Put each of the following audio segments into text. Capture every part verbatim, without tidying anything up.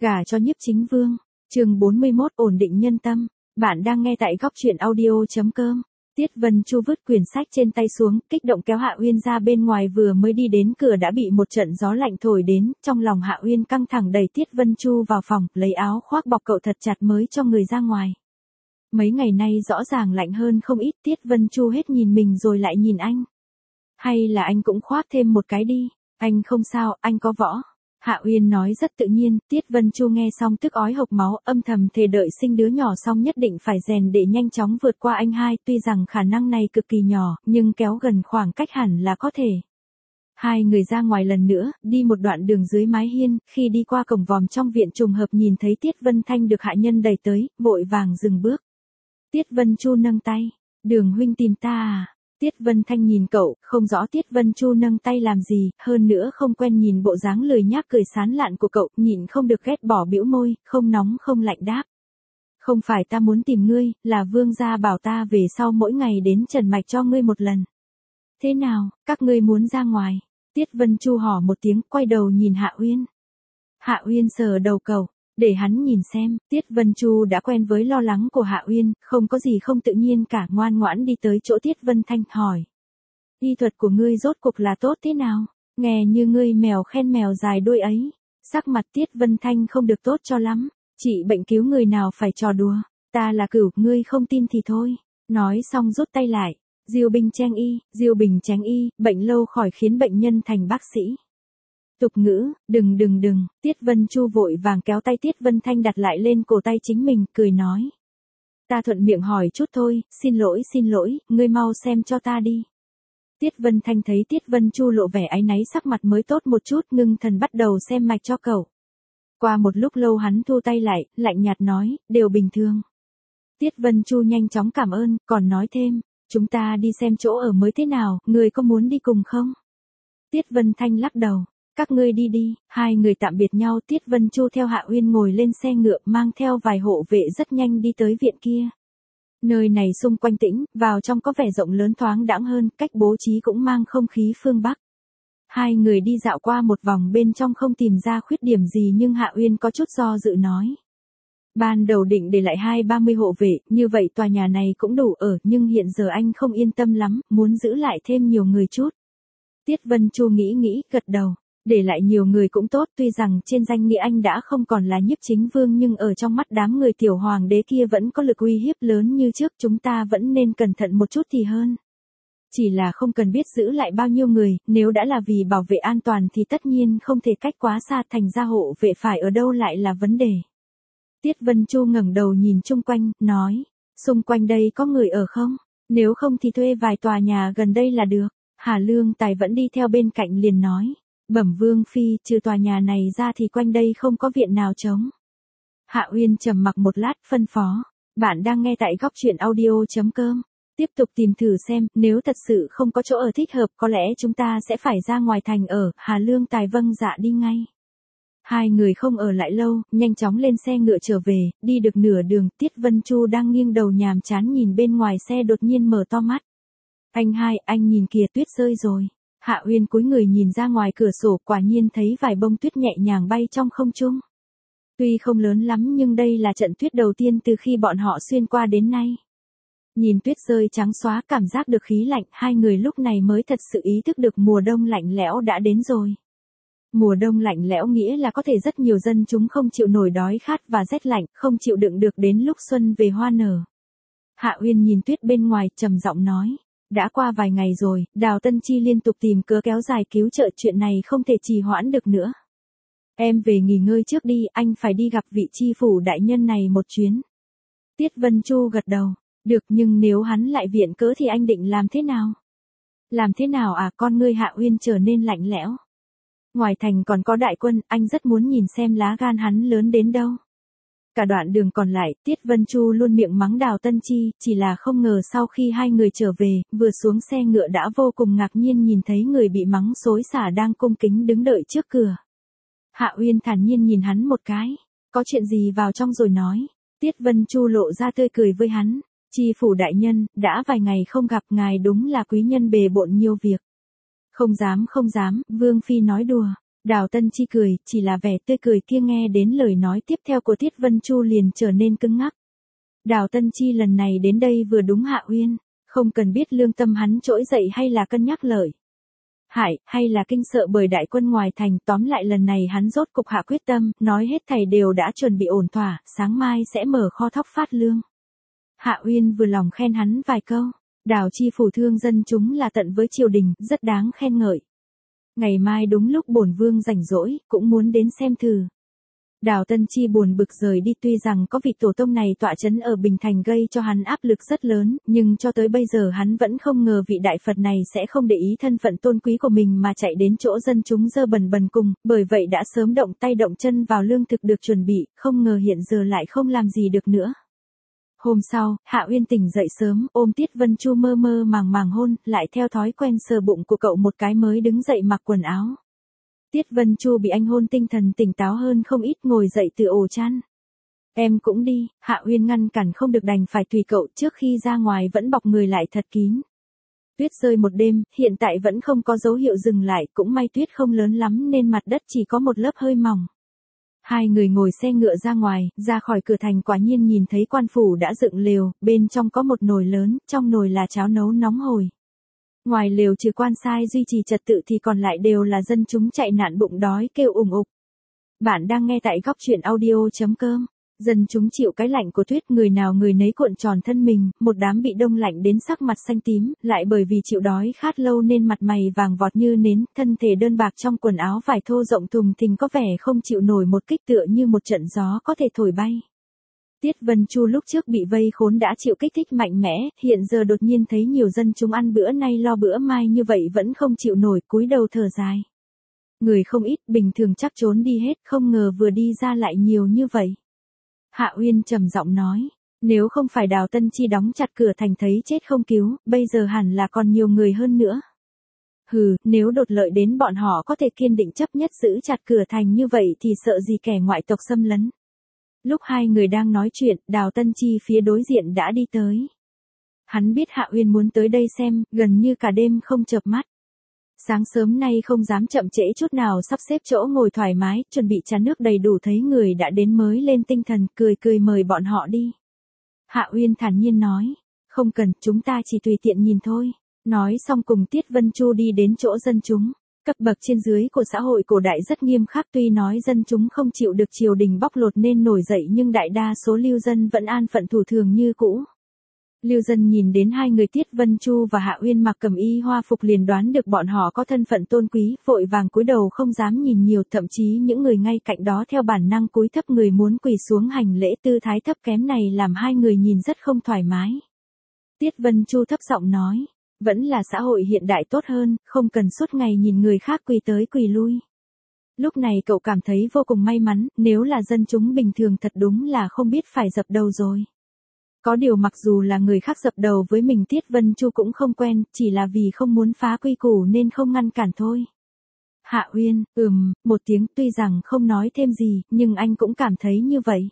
Gả cho Nhiếp Chính Vương, chương bốn mươi mốt ổn định nhân tâm, bạn đang nghe tại góc truyện audio.com. Tiết Vân Chu vứt quyển sách trên tay xuống, kích động kéo Hạ Uyên ra bên ngoài, vừa mới đi đến cửa đã bị một trận gió lạnh thổi đến, trong lòng Hạ Uyên căng thẳng đẩy Tiết Vân Chu vào phòng, lấy áo khoác bọc cậu thật chặt mới cho người ra ngoài. Mấy ngày nay rõ ràng lạnh hơn không ít, Tiết Vân Chu hết nhìn mình rồi lại nhìn anh. Hay là anh cũng khoác thêm một cái đi, anh không sao, anh có võ. Hạ Uyên nói rất tự nhiên, Tiết Vân Chu nghe xong tức ói hộc máu, âm thầm thề đợi sinh đứa nhỏ xong nhất định phải rèn để nhanh chóng vượt qua anh hai, tuy rằng khả năng này cực kỳ nhỏ, nhưng kéo gần khoảng cách hẳn là có thể. Hai người ra ngoài lần nữa, đi một đoạn đường dưới mái hiên, khi đi qua cổng vòm trong viện trùng hợp nhìn thấy Tiết Vân Thanh được hạ nhân đẩy tới, vội vàng dừng bước. Tiết Vân Chu nâng tay, Đường huynh tìm ta à? Tiết Vân Thanh nhìn cậu, không rõ Tiết Vân Chu nâng tay làm gì, hơn nữa không quen nhìn bộ dáng lười nhác cười sán lạn của cậu, nhịn không được ghét bỏ bĩu môi, không nóng không lạnh đáp. Không phải ta muốn tìm ngươi, là vương gia bảo ta về sau mỗi ngày đến trần mạch cho ngươi một lần. Thế nào, các ngươi muốn ra ngoài? Tiết Vân Chu hò một tiếng, quay đầu nhìn Hạ Uyên. Hạ Uyên sờ đầu cậu, để hắn nhìn xem. Tiết Vân Chu đã quen với lo lắng của Hạ Uyên, không có gì không tự nhiên cả, ngoan ngoãn đi tới chỗ Tiết Vân Thanh hỏi. Y thuật của ngươi rốt cuộc là tốt thế nào? Nghe như ngươi mèo khen mèo dài đuôi ấy. Sắc mặt Tiết Vân Thanh không được tốt cho lắm. Trị bệnh cứu người nào phải trò đùa. Ta là cửu, ngươi không tin thì thôi. Nói xong rút tay lại. Diêu Bình Tranh Y, Diêu Bình Tránh Y, bệnh lâu khỏi khiến bệnh nhân thành bác sĩ. Tục ngữ, đừng đừng đừng, Tiết Vân Chu vội vàng kéo tay Tiết Vân Thanh đặt lại lên cổ tay chính mình, cười nói. Ta thuận miệng hỏi chút thôi, xin lỗi xin lỗi, ngươi mau xem cho ta đi. Tiết Vân Thanh thấy Tiết Vân Chu lộ vẻ áy náy, sắc mặt mới tốt một chút, ngưng thần bắt đầu xem mạch cho cậu. Qua một lúc lâu hắn thu tay lại, lạnh nhạt nói, đều bình thường. Tiết Vân Chu nhanh chóng cảm ơn, còn nói thêm, chúng ta đi xem chỗ ở mới thế nào, ngươi có muốn đi cùng không? Tiết Vân Thanh lắc đầu. Các ngươi đi đi, hai người tạm biệt nhau. Tiết Vân Chu theo Hạ Uyên ngồi lên xe ngựa, mang theo vài hộ vệ rất nhanh đi tới viện kia. Nơi này xung quanh tĩnh, vào trong có vẻ rộng lớn thoáng đãng hơn, cách bố trí cũng mang không khí phương Bắc. Hai người đi dạo qua một vòng bên trong không tìm ra khuyết điểm gì, nhưng Hạ Uyên có chút do dự nói. Ban đầu định để lại hai ba mươi hộ vệ, như vậy tòa nhà này cũng đủ ở, nhưng hiện giờ anh không yên tâm lắm, muốn giữ lại thêm nhiều người chút. Tiết Vân Chu nghĩ nghĩ, gật đầu. Để lại nhiều người cũng tốt, tuy rằng trên danh nghĩa anh đã không còn là Nhiếp Chính Vương, nhưng ở trong mắt đám người tiểu hoàng đế kia vẫn có lực uy hiếp lớn như trước, chúng ta vẫn nên cẩn thận một chút thì hơn. Chỉ là không cần biết giữ lại bao nhiêu người, nếu đã là vì bảo vệ an toàn thì tất nhiên không thể cách quá xa, thành ra hộ vệ phải ở đâu lại là vấn đề. Tiết Vân Chu ngẩng đầu nhìn chung quanh, nói, xung quanh đây có người ở không? Nếu không thì thuê vài tòa nhà gần đây là được. Hà Lương Tài vẫn đi theo bên cạnh liền nói. Bẩm Vương Phi, trừ tòa nhà này ra thì quanh đây không có viện nào trống. Hạ Uyên trầm mặc một lát, phân phó. Bạn đang nghe tại góc truyện audio.com. Tiếp tục tìm thử xem, nếu thật sự không có chỗ ở thích hợp có lẽ chúng ta sẽ phải ra ngoài thành ở. Hà Lương Tài vâng dạ đi ngay. Hai người không ở lại lâu, nhanh chóng lên xe ngựa trở về, đi được nửa đường, Tiết Vân Chu đang nghiêng đầu nhàm chán nhìn bên ngoài xe đột nhiên mở to mắt. Anh hai, anh nhìn kìa, tuyết rơi rồi. Hạ Uyên cúi người nhìn ra ngoài cửa sổ, quả nhiên thấy vài bông tuyết nhẹ nhàng bay trong không trung. Tuy không lớn lắm nhưng đây là trận tuyết đầu tiên từ khi bọn họ xuyên qua đến nay. Nhìn tuyết rơi trắng xóa, cảm giác được khí lạnh, hai người lúc này mới thật sự ý thức được mùa đông lạnh lẽo đã đến rồi. Mùa đông lạnh lẽo nghĩa là có thể rất nhiều dân chúng không chịu nổi đói khát và rét lạnh, không chịu đựng được đến lúc xuân về hoa nở. Hạ Uyên nhìn tuyết bên ngoài, trầm giọng nói. Đã qua vài ngày rồi, Đào Tân Chi liên tục tìm cớ kéo dài cứu trợ, chuyện này không thể trì hoãn được nữa. Em về nghỉ ngơi trước đi, anh phải đi gặp vị chi phủ đại nhân này một chuyến. Tiết Vân Chu gật đầu. Được, nhưng nếu hắn lại viện cớ thì anh định làm thế nào? Làm thế nào à? Con ngươi Hạ Uyên trở nên lạnh lẽo. Ngoài thành còn có đại quân, anh rất muốn nhìn xem lá gan hắn lớn đến đâu. Cả đoạn đường còn lại, Tiết Vân Chu luôn miệng mắng Đào Tân Chi, chỉ là không ngờ sau khi hai người trở về, vừa xuống xe ngựa đã vô cùng ngạc nhiên nhìn thấy người bị mắng xối xả đang cung kính đứng đợi trước cửa. Hạ Uyên thản nhiên nhìn hắn một cái, có chuyện gì vào trong rồi nói. Tiết Vân Chu lộ ra tươi cười với hắn, chi phủ đại nhân, đã vài ngày không gặp ngài, đúng là quý nhân bề bộn nhiều việc. Không dám không dám, Vương Phi nói đùa. Đào Tân Chi cười, chỉ là vẻ tươi cười kia nghe đến lời nói tiếp theo của Tiết Vân Chu liền trở nên cứng ngắc. Đào Tân Chi lần này đến đây vừa đúng Hạ Uyên, không cần biết lương tâm hắn trỗi dậy hay là cân nhắc lợi hại, hay là kinh sợ bởi đại quân ngoài thành, tóm lại lần này hắn rốt cục hạ quyết tâm, nói hết thảy đều đã chuẩn bị ổn thỏa, sáng mai sẽ mở kho thóc phát lương. Hạ Uyên vừa lòng khen hắn vài câu, Đào chi phủ thương dân chúng là tận với triều đình, rất đáng khen ngợi. Ngày mai đúng lúc bổn vương rảnh rỗi, cũng muốn đến xem thử. Đào Tân Chi buồn bực rời đi, tuy rằng có vị tổ tông này tọa chấn ở Bình Thành gây cho hắn áp lực rất lớn, nhưng cho tới bây giờ hắn vẫn không ngờ vị đại Phật này sẽ không để ý thân phận tôn quý của mình mà chạy đến chỗ dân chúng dơ bẩn bần cùng, bởi vậy đã sớm động tay động chân vào lương thực được chuẩn bị, không ngờ hiện giờ lại không làm gì được nữa. Hôm sau, Hạ Uyên tỉnh dậy sớm, ôm Tiết Vân Chu mơ mơ màng màng hôn, lại theo thói quen sờ bụng của cậu một cái mới đứng dậy mặc quần áo. Tiết Vân Chu bị anh hôn tinh thần tỉnh táo hơn không ít, ngồi dậy từ ổ chăn. Em cũng đi, Hạ Uyên ngăn cản không được đành phải tùy cậu, trước khi ra ngoài vẫn bọc người lại thật kín. Tuyết rơi một đêm, hiện tại vẫn không có dấu hiệu dừng lại, cũng may tuyết không lớn lắm nên mặt đất chỉ có một lớp hơi mỏng. Hai người ngồi xe ngựa ra ngoài, ra khỏi cửa thành quả nhiên nhìn thấy quan phủ đã dựng lều, bên trong có một nồi lớn, trong nồi là cháo nấu nóng hổi. Ngoài lều trừ quan sai duy trì trật tự thì còn lại đều là dân chúng chạy nạn bụng đói kêu ủng ục. Bạn đang nghe tại góc truyện audio chấm com. Dân chúng chịu cái lạnh của tuyết, người nào người nấy cuộn tròn thân mình, một đám bị đông lạnh đến sắc mặt xanh tím, lại bởi vì chịu đói khát lâu nên mặt mày vàng vọt như nến, thân thể đơn bạc trong quần áo vải thô rộng thùng thình có vẻ không chịu nổi một kích, tựa như một trận gió có thể thổi bay. Tiết Vân Chu lúc trước bị vây khốn đã chịu kích thích mạnh mẽ, hiện giờ đột nhiên thấy nhiều dân chúng ăn bữa nay lo bữa mai như vậy vẫn không chịu nổi, cúi đầu thở dài. Người không ít, bình thường chắc trốn đi hết, không ngờ vừa đi ra lại nhiều như vậy. Hạ Uyên trầm giọng nói, nếu không phải Đào Tân Chi đóng chặt cửa thành thấy chết không cứu, bây giờ hẳn là còn nhiều người hơn nữa. Hừ, nếu đột lợi đến bọn họ có thể kiên định chấp nhất giữ chặt cửa thành như vậy thì sợ gì kẻ ngoại tộc xâm lấn. Lúc hai người đang nói chuyện, Đào Tân Chi phía đối diện đã đi tới. Hắn biết Hạ Uyên muốn tới đây xem, gần như cả đêm không chợp mắt. Sáng sớm nay không dám chậm trễ chút nào, sắp xếp chỗ ngồi thoải mái, chuẩn bị trà nước đầy đủ, thấy người đã đến mới lên tinh thần, cười cười mời bọn họ đi. Hạ Uyên thản nhiên nói, không cần, chúng ta chỉ tùy tiện nhìn thôi. Nói xong cùng Tiết Vân Chu đi đến chỗ dân chúng. Cấp bậc trên dưới của xã hội cổ đại rất nghiêm khắc, tuy nói dân chúng không chịu được triều đình bóc lột nên nổi dậy nhưng đại đa số lưu dân vẫn an phận thủ thường như cũ. Lưu dân nhìn đến hai người Tiết Vân Chu và Hạ Uyên mặc cẩm y hoa phục liền đoán được bọn họ có thân phận tôn quý, vội vàng cúi đầu không dám nhìn nhiều, thậm chí những người ngay cạnh đó theo bản năng cúi thấp người muốn quỳ xuống hành lễ, tư thái thấp kém này làm hai người nhìn rất không thoải mái. Tiết Vân Chu thấp giọng nói, vẫn là xã hội hiện đại tốt hơn, không cần suốt ngày nhìn người khác quỳ tới quỳ lui. Lúc này cậu cảm thấy vô cùng may mắn, nếu là dân chúng bình thường thật đúng là không biết phải dập đầu rồi. Có điều mặc dù là người khác dập đầu với mình Tiết Vân Chu cũng không quen, chỉ là vì không muốn phá quy củ nên không ngăn cản thôi. Hạ Uyên, ừm, một tiếng, tuy rằng không nói thêm gì, nhưng anh cũng cảm thấy như vậy.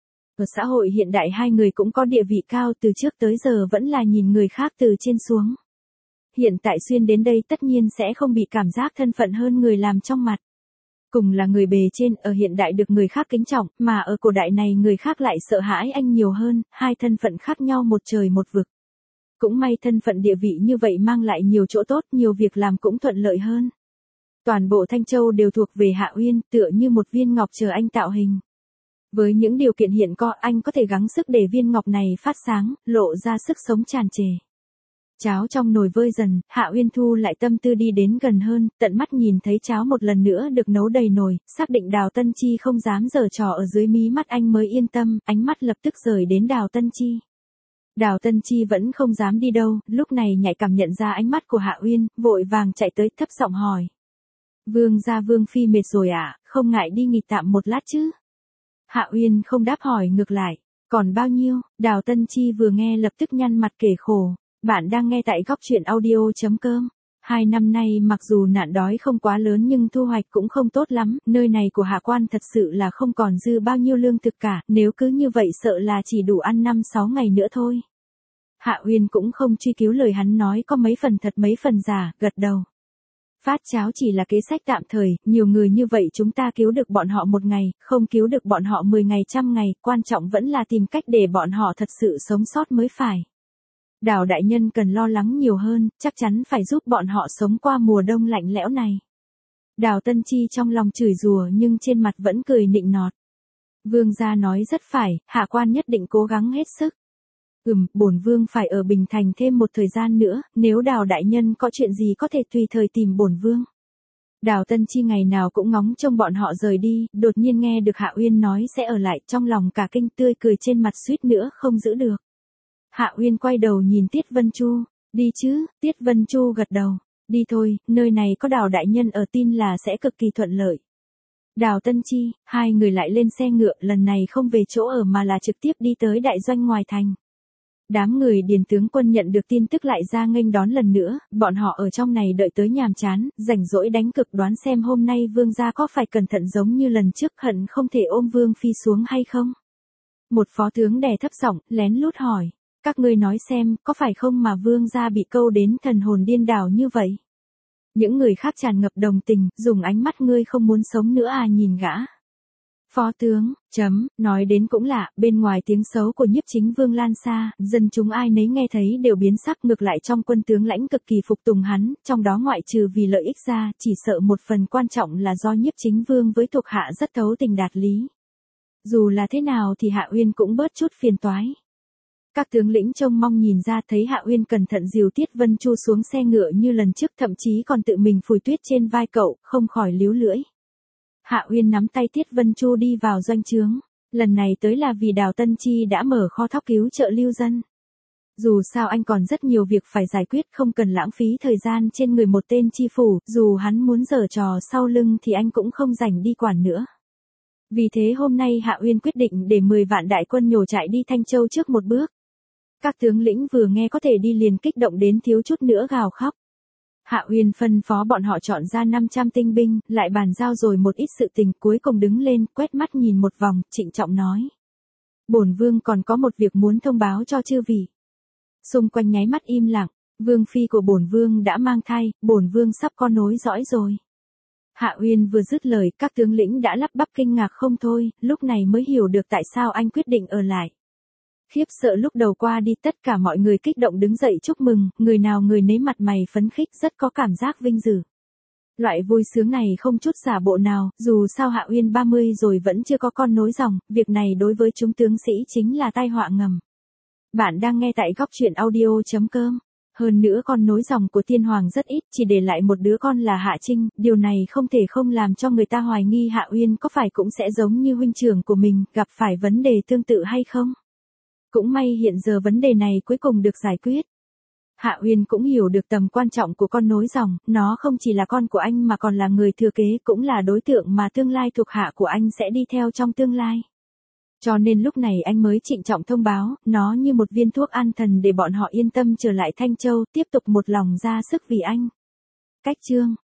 Ở xã hội hiện đại hai người cũng có địa vị cao, từ trước tới giờ vẫn là nhìn người khác từ trên xuống. Hiện tại xuyên đến đây tất nhiên sẽ không bị cảm giác thân phận hơn người làm trong mặt. Cùng là người bề trên, ở hiện đại được người khác kính trọng, mà ở cổ đại này người khác lại sợ hãi anh nhiều hơn, hai thân phận khác nhau một trời một vực. Cũng may thân phận địa vị như vậy mang lại nhiều chỗ tốt, nhiều việc làm cũng thuận lợi hơn. Toàn bộ Thanh Châu đều thuộc về Hạ Uyên, tựa như một viên ngọc chờ anh tạo hình. Với những điều kiện hiện có, anh có thể gắng sức để viên ngọc này phát sáng, lộ ra sức sống tràn trề. Cháo trong nồi vơi dần, Hạ Uyên thu lại tâm tư đi đến gần hơn, tận mắt nhìn thấy cháo một lần nữa được nấu đầy nồi, xác định Đào Tân Chi không dám giở trò ở dưới mí mắt anh mới yên tâm, ánh mắt lập tức rời đến Đào Tân Chi. Đào Tân Chi vẫn không dám đi đâu, lúc này nhạy cảm nhận ra ánh mắt của Hạ Uyên, vội vàng chạy tới thấp giọng hỏi. Vương gia Vương Phi mệt rồi à, không ngại đi nghỉ tạm một lát chứ? Hạ Uyên không đáp hỏi ngược lại, còn bao nhiêu? Đào Tân Chi vừa nghe lập tức nhăn mặt kể khổ. Bạn đang nghe tại góc truyện audio chấm com. Hai năm nay mặc dù nạn đói không quá lớn nhưng thu hoạch cũng không tốt lắm, nơi này của Hạ Quan thật sự là không còn dư bao nhiêu lương thực cả, nếu cứ như vậy sợ là chỉ đủ ăn năm sáu ngày nữa thôi. Hạ Uyên cũng không truy cứu lời hắn nói có mấy phần thật mấy phần giả, gật đầu. Phát cháo chỉ là kế sách tạm thời, nhiều người như vậy chúng ta cứu được bọn họ một ngày, không cứu được bọn họ mười ngày trăm ngày, quan trọng vẫn là tìm cách để bọn họ thật sự sống sót mới phải. Đào đại nhân cần lo lắng nhiều hơn, chắc chắn phải giúp bọn họ sống qua mùa đông lạnh lẽo này. Đào Tân Chi trong lòng chửi rủa nhưng trên mặt vẫn cười nịnh nọt. Vương gia nói rất phải, hạ quan nhất định cố gắng hết sức. Ừm, bổn vương phải ở Bình Thành thêm một thời gian nữa, nếu Đào đại nhân có chuyện gì có thể tùy thời tìm bổn vương. Đào Tân Chi ngày nào cũng ngóng trông bọn họ rời đi, đột nhiên nghe được Hạ Uyên nói sẽ ở lại, trong lòng cả kinh, tươi cười trên mặt suýt nữa không giữ được. Hạ Uyên quay đầu nhìn Tiết Vân Chu, đi chứ, Tiết Vân Chu gật đầu, đi thôi, nơi này có Đào đại nhân ở tin là sẽ cực kỳ thuận lợi. Đào Tân Chi, hai người lại lên xe ngựa, lần này không về chỗ ở mà là trực tiếp đi tới đại doanh ngoài thành. Đám người Điền tướng quân nhận được tin tức lại ra nghênh đón lần nữa, bọn họ ở trong này đợi tới nhàm chán, rảnh rỗi đánh cực đoán xem hôm nay vương gia có phải cẩn thận giống như lần trước, hận không thể ôm vương phi xuống hay không. Một phó tướng đè thấp giọng, lén lút hỏi, các ngươi nói xem, có phải không mà vương gia bị câu đến thần hồn điên đảo như vậy? Những người khác tràn ngập đồng tình, dùng ánh mắt ngươi không muốn sống nữa à nhìn gã. Phó tướng, chấm, nói đến cũng lạ, bên ngoài tiếng xấu của nhiếp chính vương lan xa, dân chúng ai nấy nghe thấy đều biến sắc, ngược lại trong quân tướng lãnh cực kỳ phục tùng hắn, trong đó ngoại trừ vì lợi ích ra, chỉ sợ một phần quan trọng là do nhiếp chính vương với thuộc hạ rất thấu tình đạt lý. Dù là thế nào thì Hạ Uyên cũng bớt chút phiền toái. Các tướng lĩnh trông mong nhìn ra thấy Hạ Uyên cẩn thận dìu Tiết Vân Chu xuống xe ngựa như lần trước, thậm chí còn tự mình phủi tuyết trên vai cậu, không khỏi líu lưỡi. Hạ Uyên nắm tay Tiết Vân Chu đi vào doanh trướng, lần này tới là vì Đào Tân Chi đã mở kho thóc cứu trợ lưu dân. Dù sao anh còn rất nhiều việc phải giải quyết, không cần lãng phí thời gian trên người một tên chi phủ, dù hắn muốn giở trò sau lưng thì anh cũng không rảnh đi quản nữa. Vì thế hôm nay Hạ Uyên quyết định để mười vạn đại quân nhổ chạy đi Thanh Châu trước một bước. Các tướng lĩnh vừa nghe có thể đi liền kích động đến thiếu chút nữa gào khóc. Hạ Uyên phân phó bọn họ chọn ra năm trăm tinh binh, lại bàn giao rồi một ít sự tình, cuối cùng đứng lên, quét mắt nhìn một vòng, trịnh trọng nói. Bổn vương còn có một việc muốn thông báo cho chư vị. Xung quanh nháy mắt im lặng, vương phi của bổn vương đã mang thai, bổn vương sắp có nối dõi rồi. Hạ Uyên vừa dứt lời, các tướng lĩnh đã lắp bắp kinh ngạc không thôi, lúc này mới hiểu được tại sao anh quyết định ở lại. Khiếp sợ lúc đầu qua đi, tất cả mọi người kích động đứng dậy chúc mừng, người nào người nấy mặt mày phấn khích, rất có cảm giác vinh dự. Loại vui sướng này không chút giả bộ nào, dù sao Hạ Uyên ba mươi rồi vẫn chưa có con nối dòng, việc này đối với chúng tướng sĩ chính là tai họa ngầm. Bạn đang nghe tại góc truyện audio chấm com. Hơn nữa con nối dòng của tiên hoàng rất ít, chỉ để lại một đứa con là Hạ Trinh, điều này không thể không làm cho người ta hoài nghi Hạ Uyên có phải cũng sẽ giống như huynh trưởng của mình, gặp phải vấn đề tương tự hay không. Cũng may hiện giờ vấn đề này cuối cùng được giải quyết. Hạ Uyên cũng hiểu được tầm quan trọng của con nối dòng, nó không chỉ là con của anh mà còn là người thừa kế, cũng là đối tượng mà tương lai thuộc hạ của anh sẽ đi theo trong tương lai. Cho nên lúc này anh mới trịnh trọng thông báo, nó như một viên thuốc an thần để bọn họ yên tâm trở lại Thanh Châu, tiếp tục một lòng ra sức vì anh. Cách chương